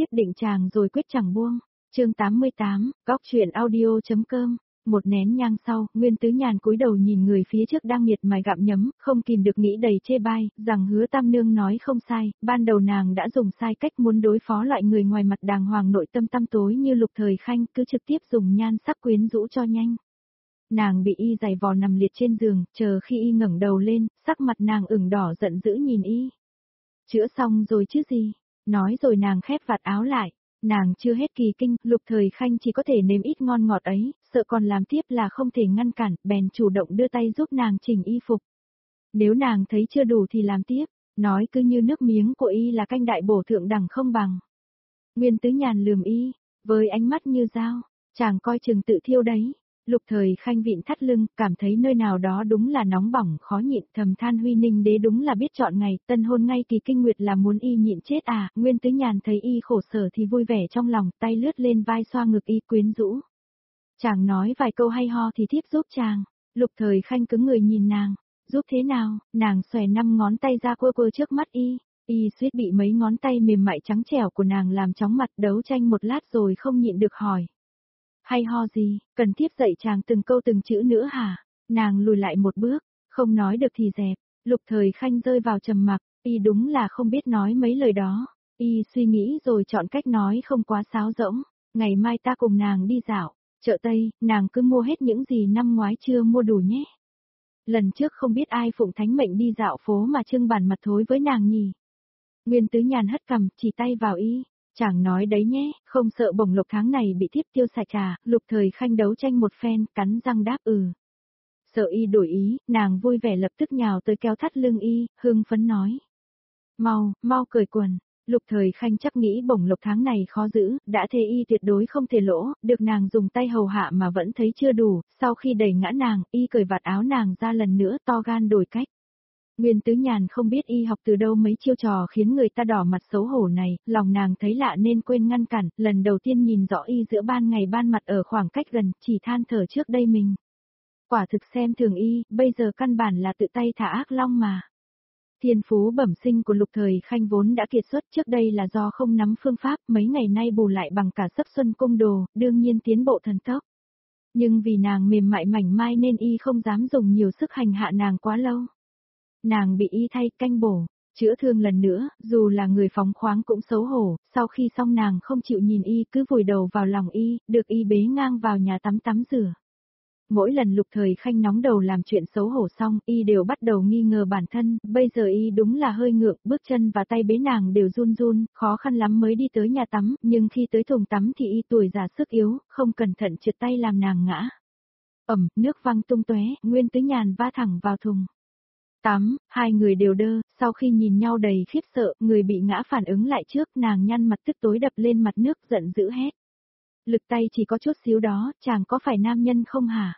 định chàng rồi quyết chẳng buông. Chương 88, góc truyện audio.com. Một nén nhang sau, Nguyên Tứ Nhàn cúi đầu nhìn người phía trước đang miệt mài gặm nhấm, không kìm được nghĩ đầy chê bai, rằng Hứa Tam Nương nói không sai, ban đầu nàng đã dùng sai cách muốn đối phó loại người ngoài mặt đàng hoàng nội tâm tăm tối như Lục Thời Khanh, cứ trực tiếp dùng nhan sắc quyến rũ cho nhanh. Nàng bị y giày vò nằm liệt trên giường, chờ khi y ngẩng đầu lên, sắc mặt nàng ửng đỏ giận dữ nhìn y. Chữa xong rồi chứ gì? Nói rồi nàng khép vạt áo lại. Nàng chưa hết kỳ kinh, Lục Thời Khanh chỉ có thể nếm ít ngon ngọt ấy, sợ còn làm tiếp là không thể ngăn cản, bèn chủ động đưa tay giúp nàng chỉnh y phục. Nếu nàng thấy chưa đủ thì làm tiếp, nói cứ như nước miếng của y là canh đại bổ thượng đẳng không bằng. Nguyên Tứ Nhàn lườm y, với ánh mắt như dao, chàng coi chừng tự thiêu đấy. Lục Thời Khanh vịn thắt lưng, cảm thấy nơi nào đó đúng là nóng bỏng khó nhịn, thầm than Huy Ninh đế đúng là biết chọn ngày, tân hôn ngay kỳ kinh nguyệt là muốn y nhịn chết à. Nguyên Tứ Nhàn thấy y khổ sở thì vui vẻ trong lòng, tay lướt lên vai xoa ngực y quyến rũ. Chàng nói vài câu hay ho thì thiếp giúp chàng. Lục Thời Khanh cứng người nhìn nàng, giúp thế nào? Nàng xòe 5 ngón tay ra quơ quơ trước mắt y suýt bị mấy ngón tay mềm mại trắng trẻo của nàng làm chóng mặt, đấu tranh một lát rồi không nhịn được hỏi. Hay ho gì, cần tiếp dạy chàng từng câu từng chữ nữa hả? Nàng lùi lại một bước, không nói được thì dẹp. Lục Thời Khanh rơi vào trầm mặc, y đúng là không biết nói mấy lời đó. Y suy nghĩ rồi chọn cách nói không quá sáo rỗng. Ngày mai ta cùng nàng đi dạo, chợ Tây, nàng cứ mua hết những gì năm ngoái chưa mua đủ nhé. Lần trước không biết ai phụng thánh mệnh đi dạo phố mà trưng bản mặt thối với nàng nhỉ. Nguyên Tứ Nhàn hất cằm, chỉ tay vào y. Chàng nói đấy nhé, không sợ bổng lộc tháng này bị thiếp tiêu sạch à? Lục Thời Khanh đấu tranh một phen, cắn răng đáp ừ. Sợ y đổi ý, nàng vui vẻ lập tức nhào tới kéo thắt lưng y, hưng phấn nói. Mau cởi quần. Lục Thời Khanh chắc nghĩ bổng lộc tháng này khó giữ, đã thề y tuyệt đối không thể lỗ, được nàng dùng tay hầu hạ mà vẫn thấy chưa đủ, sau khi đẩy ngã nàng, y cởi vạt áo nàng ra lần nữa, to gan đổi cách. Nguyên Tứ Nhàn không biết y học từ đâu mấy chiêu trò khiến người ta đỏ mặt xấu hổ này, lòng nàng thấy lạ nên quên ngăn cản, lần đầu tiên nhìn rõ y giữa ban ngày ban mặt ở khoảng cách gần, chỉ than thở trước đây mình. Quả thực xem thường y, bây giờ căn bản là tự tay thả ác long mà. Thiên phú bẩm sinh của Lục Thời Khanh vốn đã kiệt xuất, trước đây là do không nắm phương pháp, mấy ngày nay bù lại bằng cả sắc xuân cung đồ, đương nhiên tiến bộ thần tốc. Nhưng vì nàng mềm mại mảnh mai nên y không dám dùng nhiều sức hành hạ nàng quá lâu. Nàng bị y thay canh bổ, chữa thương lần nữa, dù là người phóng khoáng cũng xấu hổ, sau khi xong nàng không chịu nhìn y cứ vùi đầu vào lòng y, được y bế ngang vào nhà tắm rửa. Mỗi lần Lục Thời Khanh nóng đầu làm chuyện xấu hổ xong, y đều bắt đầu nghi ngờ bản thân, bây giờ y đúng là hơi ngượng, bước chân và tay bế nàng đều run run, khó khăn lắm mới đi tới nhà tắm, nhưng khi tới thùng tắm thì y tuổi già sức yếu, không cẩn thận trượt tay làm nàng ngã. Nước văng tung tóe, Nguyên Tứ Nhàn va thẳng vào thùng tắm, hai người đều đơ, sau khi nhìn nhau đầy khiếp sợ, người bị ngã phản ứng lại trước, nàng nhăn mặt tức tối đập lên mặt nước giận dữ hét. Lực tay chỉ có chút xíu đó, chàng có phải nam nhân không hả?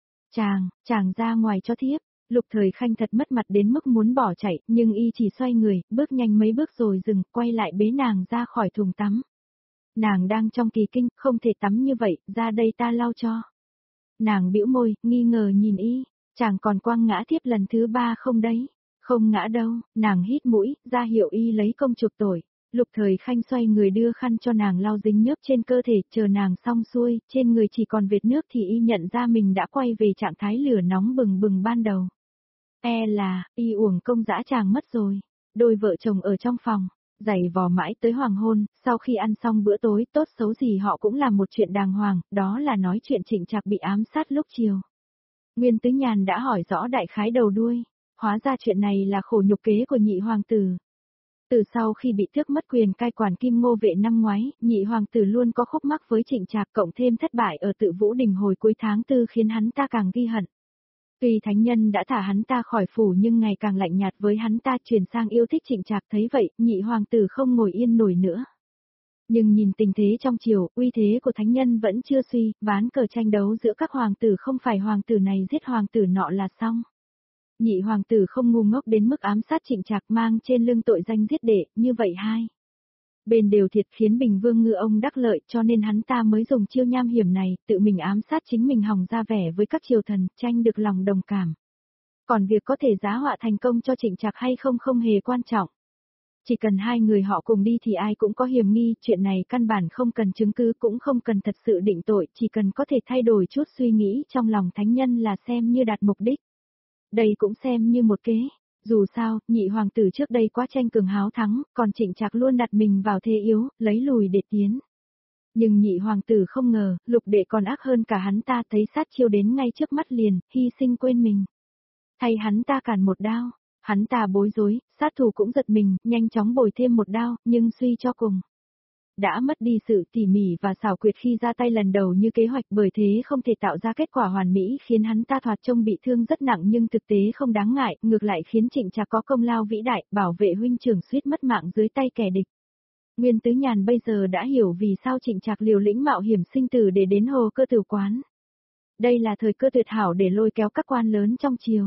Chàng ra ngoài cho thiếp. Lục Thời Khanh thật mất mặt đến mức muốn bỏ chạy, nhưng y chỉ xoay người, bước nhanh mấy bước rồi dừng, quay lại bế nàng ra khỏi thùng tắm. Nàng đang trong kỳ kinh, không thể tắm như vậy, ra đây ta lau cho. Nàng bĩu môi, nghi ngờ nhìn y, chàng còn quăng ngã thiếp lần thứ 3 không đấy? Không ngã đâu, nàng hít mũi, ra hiệu y lấy công chuộc tội. Lục Thời Khanh xoay người đưa khăn cho nàng lau dính nhớp trên cơ thể, chờ nàng xong xuôi, trên người chỉ còn vệt nước thì y nhận ra mình đã quay về trạng thái lửa nóng bừng bừng ban đầu. Y uổng công dã tràng mất rồi. Đôi vợ chồng ở trong phòng, giày vò mãi tới hoàng hôn, sau khi ăn xong bữa tối tốt xấu gì họ cũng làm một chuyện đàng hoàng, đó là nói chuyện Trịnh Trạc bị ám sát lúc chiều. Nguyên Tứ Nhàn đã hỏi rõ đại khái đầu đuôi, hóa ra chuyện này là khổ nhục kế của nhị hoàng tử. Từ sau khi bị tước mất quyền cai quản Kim Ngô vệ năm ngoái, nhị hoàng tử luôn có khúc mắc với Trịnh Trạc, cộng thêm thất bại ở Tự Vũ Đình hồi cuối tháng 4 khiến hắn ta càng ghi hận. Tuy thánh nhân đã thả hắn ta khỏi phủ nhưng ngày càng lạnh nhạt với hắn ta, chuyển sang yêu thích Trịnh Trạc, thấy vậy, nhị hoàng tử không ngồi yên nổi nữa. Nhưng nhìn tình thế trong triều, uy thế của thánh nhân vẫn chưa suy, ván cờ tranh đấu giữa các hoàng tử không phải hoàng tử này giết hoàng tử nọ là xong. Nhị hoàng tử không ngu ngốc đến mức ám sát Trịnh Trạc, mang trên lưng tội danh giết đệ, như vậy hai bên đều thiệt, khiến Bình Vương Ngư ông đắc lợi, cho nên hắn ta mới dùng chiêu nham hiểm này, tự mình ám sát chính mình hòng ra vẻ với các triều thần, tranh được lòng đồng cảm. Còn việc có thể giá họa thành công cho Trịnh Trạc hay không không hề quan trọng. Chỉ cần hai người họ cùng đi thì ai cũng có hiểm nghi, chuyện này căn bản không cần chứng cứ cũng không cần thật sự định tội, chỉ cần có thể thay đổi chút suy nghĩ trong lòng thánh nhân là xem như đạt mục đích. Đây cũng xem như một kế. Dù sao, nhị hoàng tử trước đây quá tranh cường háo thắng, còn Trịnh Trạc luôn đặt mình vào thế yếu, lấy lùi để tiến. Nhưng nhị hoàng tử không ngờ, Lục đệ còn ác hơn cả hắn ta, thấy sát chiêu đến ngay trước mắt liền, hy sinh quên mình. Thay hắn ta cản một đao, hắn ta bối rối, sát thủ cũng giật mình, nhanh chóng bồi thêm một đao, nhưng suy cho cùng. Đã mất đi sự tỉ mỉ và xảo quyệt khi ra tay lần đầu như kế hoạch, bởi thế không thể tạo ra kết quả hoàn mỹ, khiến hắn ta thoạt trông bị thương rất nặng nhưng thực tế không đáng ngại, ngược lại khiến Trịnh Trạc có công lao vĩ đại, bảo vệ huynh trưởng suýt mất mạng dưới tay kẻ địch. Nguyên Tứ Nhàn bây giờ đã hiểu vì sao Trịnh Trạc liều lĩnh mạo hiểm sinh tử để đến Hồ Cơ Tử quán. Đây là thời cơ tuyệt hảo để lôi kéo các quan lớn trong triều.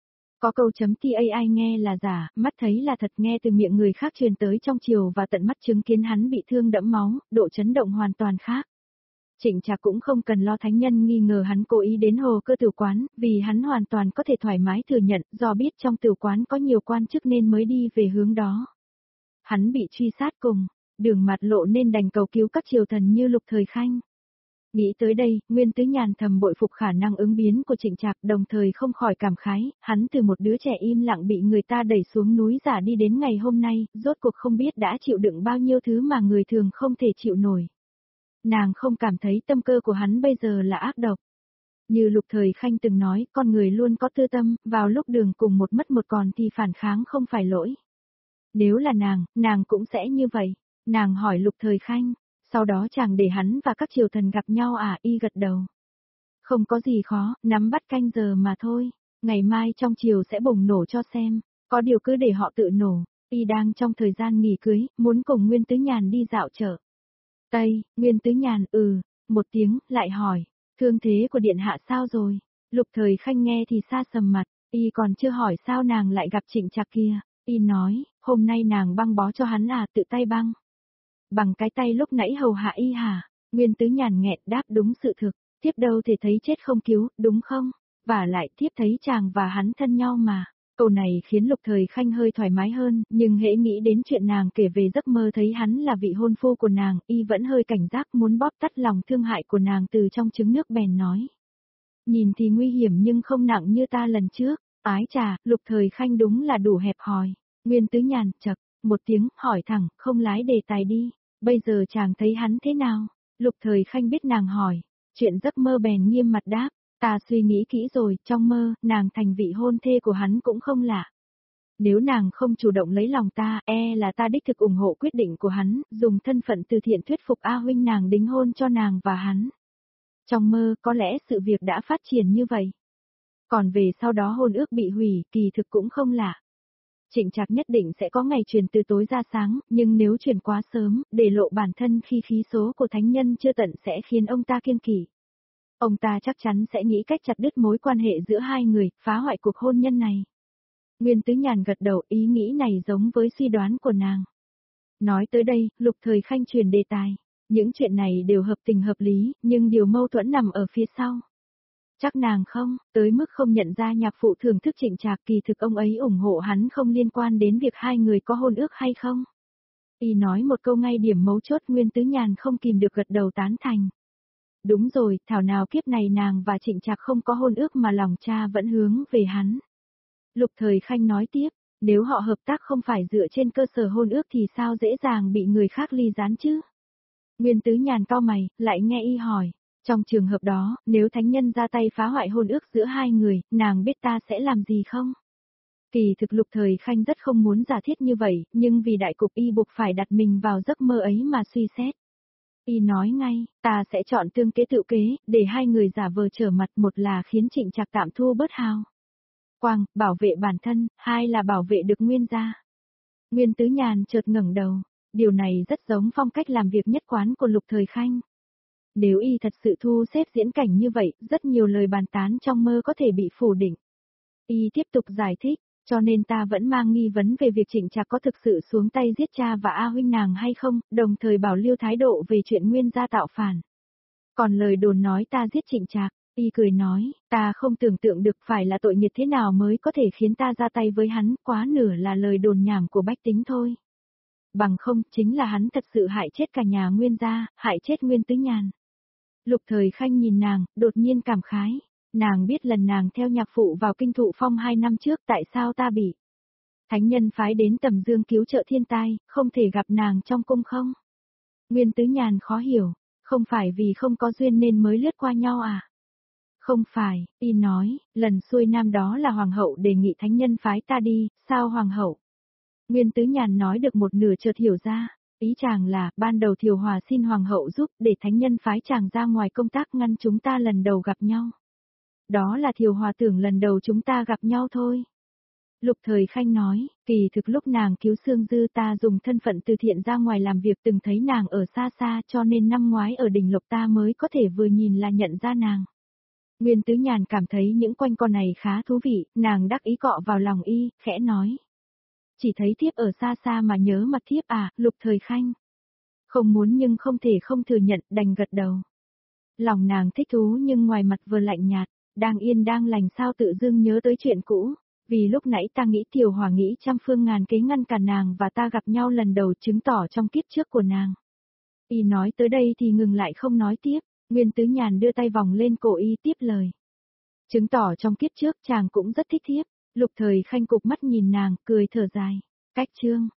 Có câu chấm TAI nghe là giả, mắt thấy là thật, nghe từ miệng người khác truyền tới trong triều và tận mắt chứng kiến hắn bị thương đẫm máu, độ chấn động hoàn toàn khác. Trịnh Trạc cũng không cần lo thánh nhân nghi ngờ hắn cố ý đến Hồ Cơ Tử quán, vì hắn hoàn toàn có thể thoải mái thừa nhận, do biết trong tử quán có nhiều quan chức nên mới đi về hướng đó. Hắn bị truy sát cùng, đường mặt lộ nên đành cầu cứu các triều thần như Lục Thời Khanh. Nghĩ tới đây, Nguyên Tứ Nhàn thầm bội phục khả năng ứng biến của Trịnh Trạc, đồng thời không khỏi cảm khái, hắn từ một đứa trẻ im lặng bị người ta đẩy xuống núi giả đi đến ngày hôm nay, rốt cuộc không biết đã chịu đựng bao nhiêu thứ mà người thường không thể chịu nổi. Nàng không cảm thấy tâm cơ của hắn bây giờ là ác độc. Như Lục Thời Khanh từng nói, con người luôn có tư tâm, vào lúc đường cùng một mất một còn thì phản kháng không phải lỗi. Nếu là nàng cũng sẽ như vậy. Nàng hỏi Lục Thời Khanh. Sau đó chàng để hắn và các triều thần gặp nhau à, y gật đầu. Không có gì khó, nắm bắt canh giờ mà thôi, ngày mai trong triều sẽ bùng nổ cho xem, có điều cứ để họ tự nổ, y đang trong thời gian nghỉ cưới, muốn cùng Nguyên Tứ Nhàn đi dạo chợ. Tây, Nguyên Tứ Nhàn, một tiếng, lại hỏi, thương thế của điện hạ sao rồi? Lục Thời Khanh nghe thì xa sầm mặt, y còn chưa hỏi sao nàng lại gặp Trịnh Trạc kia, y nói, hôm nay nàng băng bó cho hắn à, tự tay băng. Bằng cái tay lúc nãy hầu hạ y hả? Nguyên Tứ Nhàn nghẹn đáp đúng sự thực, tiếp đâu thể thấy chết không cứu, đúng không? Và lại tiếp thấy chàng và hắn thân nhau mà. Câu này khiến Lục Thời Khanh hơi thoải mái hơn, nhưng hễ nghĩ đến chuyện nàng kể về giấc mơ thấy hắn là vị hôn phu của nàng, y vẫn hơi cảnh giác muốn bóp tắt lòng thương hại của nàng từ trong trứng nước bèn nói. Nhìn thì nguy hiểm nhưng không nặng như ta lần trước, ái chà, Lục Thời Khanh đúng là đủ hẹp hòi. Nguyên Tứ Nhàn chậc, một tiếng, hỏi thẳng, không lái đề tài đi. Bây giờ chàng thấy hắn thế nào? Lục Thời Khanh biết nàng hỏi, chuyện giấc mơ bèn nghiêm mặt đáp, ta suy nghĩ kỹ rồi, trong mơ, nàng thành vị hôn thê của hắn cũng không lạ. Nếu nàng không chủ động lấy lòng ta, là ta đích thực ủng hộ quyết định của hắn, dùng thân phận từ thiện thuyết phục A huynh nàng đính hôn cho nàng và hắn. Trong mơ, có lẽ sự việc đã phát triển như vậy. Còn về sau đó hôn ước bị hủy, kỳ thực cũng không lạ. Trịnh Trạc nhất định sẽ có ngày truyền từ tối ra sáng, nhưng nếu truyền quá sớm, để lộ bản thân khi khí số của thánh nhân chưa tận sẽ khiến ông ta kiêng kỵ. Ông ta chắc chắn sẽ nghĩ cách chặt đứt mối quan hệ giữa hai người, phá hoại cuộc hôn nhân này. Nguyên Tứ Nhàn gật đầu, ý nghĩ này giống với suy đoán của nàng. Nói tới đây, Lục Thời Khanh chuyển đề tài. Những chuyện này đều hợp tình hợp lý, nhưng điều mâu thuẫn nằm ở phía sau. Chắc nàng không, tới mức không nhận ra nhạc phụ thưởng thức Trịnh Trạc, kỳ thực ông ấy ủng hộ hắn không liên quan đến việc hai người có hôn ước hay không. Y nói một câu ngay điểm mấu chốt, Nguyên Tứ Nhàn không kìm được gật đầu tán thành. Đúng rồi, thảo nào kiếp này nàng và Trịnh Trạc không có hôn ước mà lòng cha vẫn hướng về hắn. Lục Thời Khanh nói tiếp, nếu họ hợp tác không phải dựa trên cơ sở hôn ước thì sao dễ dàng bị người khác ly gián chứ? Nguyên Tứ Nhàn cau mày, lại nghe y hỏi. Trong trường hợp đó, nếu thánh nhân ra tay phá hoại hôn ước giữa hai người, nàng biết ta sẽ làm gì không? Kỳ thực Lục Thời Khanh rất không muốn giả thiết như vậy, nhưng vì đại cục y buộc phải đặt mình vào giấc mơ ấy mà suy xét. Y nói ngay, ta sẽ chọn tương kế tự kế, để hai người giả vờ trở mặt, một là khiến Trịnh Trạc tạm thu bớt hao quang, bảo vệ bản thân, hai là bảo vệ được Nguyên gia. Nguyên Tứ Nhàn chợt ngẩng đầu, điều này rất giống phong cách làm việc nhất quán của Lục Thời Khanh. Nếu y thật sự thu xếp diễn cảnh như vậy, rất nhiều lời bàn tán trong mơ có thể bị phủ định. Y tiếp tục giải thích, cho nên ta vẫn mang nghi vấn về việc Trịnh Trạc có thực sự xuống tay giết cha và A huynh nàng hay không, đồng thời bảo lưu thái độ về chuyện Nguyên gia tạo phản. Còn lời đồn nói ta giết Trịnh Trạc, y cười nói, ta không tưởng tượng được phải là tội nghiệp thế nào mới có thể khiến ta ra tay với hắn, quá nửa là lời đồn nhảm của bách tính thôi. bằng không chính là hắn thật sự hại chết cả nhà Nguyên gia, hại chết Nguyên Tứ Nhàn. Lục Thời Khanh nhìn nàng, đột nhiên cảm khái, nàng biết lần nàng theo nhạc phụ vào kinh thụ phong 2 năm trước tại sao ta bị thánh nhân phái đến Tầm Dương cứu trợ thiên tai, không thể gặp nàng trong cung không? Nguyên Tứ Nhàn khó hiểu, không phải vì không có duyên nên mới lướt qua nhau à? Không phải, y nói, lần xuôi nam đó là hoàng hậu đề nghị thánh nhân phái ta đi, sao hoàng hậu? Nguyên Tứ Nhàn nói được một nửa chợt hiểu ra, ý chàng là, ban đầu Thiều Hòa xin hoàng hậu giúp để thánh nhân phái chàng ra ngoài công tác ngăn chúng ta lần đầu gặp nhau. Đó là Thiều Hòa tưởng lần đầu chúng ta gặp nhau thôi. Lục Thời Khanh nói, kỳ thực lúc nàng cứu Sương Dư ta dùng thân phận từ thiện ra ngoài làm việc từng thấy nàng ở xa xa cho nên năm ngoái ở đỉnh Lộc ta mới có thể vừa nhìn là nhận ra nàng. Nguyên Tứ Nhàn cảm thấy những quanh co này khá thú vị, nàng đắc ý cọ vào lòng y, khẽ nói. Chỉ thấy thiếp ở xa xa mà nhớ mặt thiếp à, Lục Thời Khanh. Không muốn nhưng không thể không thừa nhận, đành gật đầu. Lòng nàng thích thú nhưng ngoài mặt vừa lạnh nhạt, đang yên đang lành sao tự dưng nhớ tới chuyện cũ. Vì lúc nãy ta nghĩ Thiều Hòa nghĩ trăm phương ngàn kế ngăn cản nàng và ta gặp nhau lần đầu chứng tỏ trong kiếp trước của nàng. Y nói tới đây thì ngừng lại không nói tiếp, Nguyên Tứ Nhàn đưa tay vòng lên cổ y tiếp lời. Chứng tỏ trong kiếp trước chàng cũng rất thích thiếp, Lục Thời Khanh cục mắt nhìn nàng, cười thở dài. Cách chương